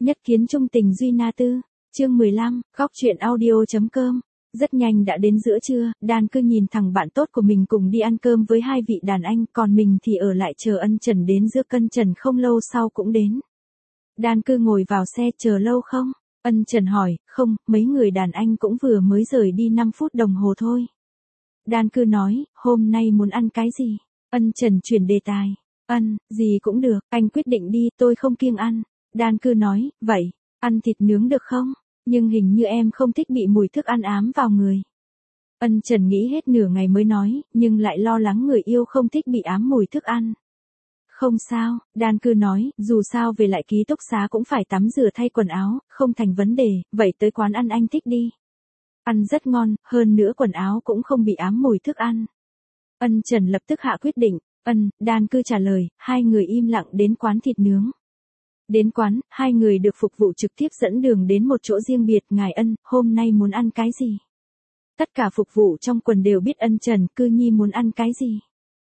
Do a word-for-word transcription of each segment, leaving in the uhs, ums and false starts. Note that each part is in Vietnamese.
Nhất kiến trung tình Duy Na Tư, chương mười lăm, góc truyện audio.com. Rất nhanh đã đến giữa trưa, Đan cứ nhìn thằng bạn tốt của mình cùng đi ăn cơm với hai vị đàn anh, còn mình thì ở lại chờ Ân Trần đến giữa. Ân Trần không lâu sau cũng đến. Đan cứ ngồi vào xe chờ lâu không? Ân Trần hỏi, không, mấy người đàn anh cũng vừa mới rời đi năm phút đồng hồ thôi. Đan cứ nói, hôm nay muốn ăn cái gì? Ân Trần chuyển đề tài. Ân, gì cũng được, anh quyết định đi, tôi không kiêng ăn. Đan cứ nói, vậy, ăn thịt nướng được không? Nhưng hình như em không thích bị mùi thức ăn ám vào người. Ân Trần nghĩ hết nửa ngày mới nói, nhưng lại lo lắng người yêu không thích bị ám mùi thức ăn. Không sao, Đan cứ nói, dù sao về lại ký túc xá cũng phải tắm rửa thay quần áo, không thành vấn đề, vậy tới quán ăn anh thích đi. Ăn rất ngon, hơn nữa quần áo cũng không bị ám mùi thức ăn. Ân Trần lập tức hạ quyết định. Ân, Đan cứ trả lời, hai người im lặng đến quán thịt nướng. Đến quán, hai người được phục vụ trực tiếp dẫn đường đến một chỗ riêng biệt. Ngài Ân, hôm nay muốn ăn cái gì? Tất cả phục vụ trong quần đều biết Ân Trần, Cư Nhi muốn ăn cái gì?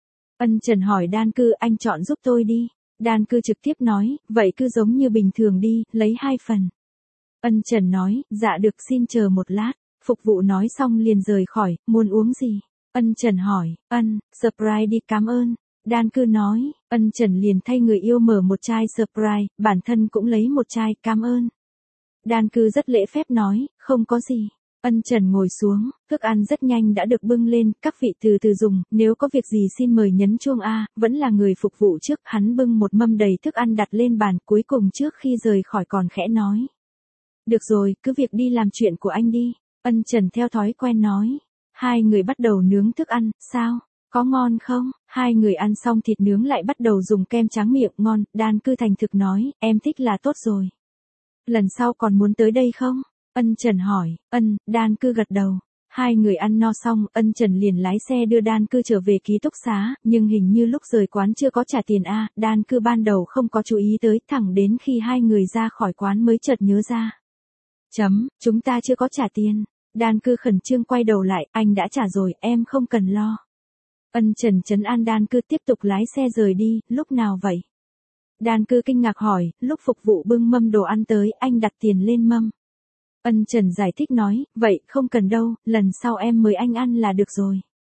Ân Trần hỏi Đan cứ, anh chọn giúp tôi đi. Đan cứ trực tiếp nói, vậy cứ giống như bình thường đi, lấy hai phần. Ân Trần nói, dạ được, xin chờ một lát. Phục vụ nói xong liền rời khỏi, muốn uống gì? Ân Trần hỏi, Ân, Sprite đi, cảm ơn. Đan cứ nói, Ân Trần liền thay người yêu mở một chai Sprite, bản thân cũng lấy một chai, cảm ơn. Đan cứ rất lễ phép nói, không có gì. Ân Trần ngồi xuống, thức ăn rất nhanh đã được bưng lên, các vị từ từ dùng, nếu có việc gì xin mời nhấn chuông A, vẫn là người phục vụ trước, hắn bưng một mâm đầy thức ăn đặt lên bàn, cuối cùng trước khi rời khỏi còn khẽ nói. Được rồi, cứ việc đi làm chuyện của anh đi. Ân Trần theo thói quen nói. Hai người bắt đầu nướng thức ăn, sao? Có ngon không? Hai người ăn xong thịt nướng lại bắt đầu dùng kem tráng miệng, ngon. Đan cứ thành thực nói, em thích là tốt rồi. Lần sau còn muốn tới đây không? Ân Trần hỏi. Ân, Đan cứ gật đầu. Hai người ăn no xong, Ân Trần liền lái xe đưa Đan cứ trở về ký túc xá, nhưng hình như lúc rời quán chưa có trả tiền a. Đan cứ ban đầu không có chú ý tới, thẳng đến khi hai người ra khỏi quán mới chợt nhớ ra. Chấm, chúng ta chưa có trả tiền. Đan cứ khẩn trương quay đầu lại, anh đã trả rồi, em không cần lo. Ân Trần trấn an Đan cứ tiếp tục lái xe rời đi, lúc nào vậy? Đan cứ kinh ngạc hỏi, lúc phục vụ bưng mâm đồ ăn tới, anh đặt tiền lên mâm. Ân Trần giải thích nói, vậy không cần đâu, lần sau em mời anh ăn là được rồi.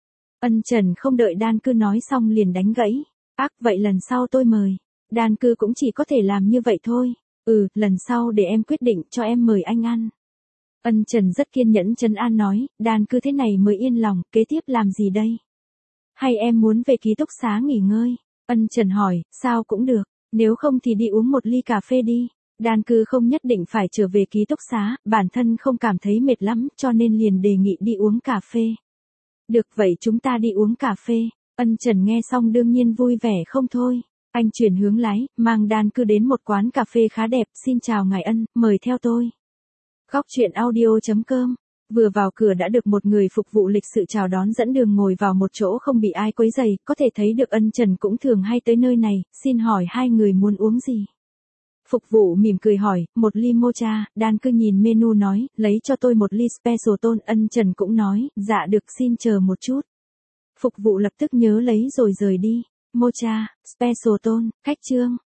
Ân Trần không đợi Đan cứ nói xong liền đánh gãy. Ác, vậy lần sau tôi mời. Đan cứ cũng chỉ có thể làm như vậy thôi. Ừ, lần sau để em quyết định cho em mời anh ăn. Ân Trần rất kiên nhẫn trấn an nói, Đan cứ thế này mới yên lòng, kế tiếp làm gì đây? Hay em muốn về ký túc xá nghỉ ngơi? Ân Trần hỏi, sao cũng được, nếu không thì đi uống một ly cà phê đi. Đan cứ không nhất định phải trở về ký túc xá, bản thân không cảm thấy mệt lắm, cho nên liền đề nghị đi uống cà phê. Được, vậy chúng ta đi uống cà phê. Ân Trần nghe xong đương nhiên vui vẻ không thôi. Anh chuyển hướng lái, mang Đan cứ đến một quán cà phê khá đẹp, xin chào ngài Ân, mời theo tôi. Góc truyện audio.com. Vừa vào cửa đã được một người phục vụ lịch sự chào đón dẫn đường ngồi vào một chỗ không bị ai quấy rầy, có thể thấy được Ân Trần cũng thường hay tới nơi này, xin hỏi hai người muốn uống gì? Phục vụ mỉm cười hỏi, một ly mocha. Đan cứ nhìn menu nói, lấy cho tôi một ly special tôn. Ân Trần cũng nói, dạ được, xin chờ một chút. Phục vụ lập tức nhớ lấy rồi rời đi. Mocha, special tôn, khách trương.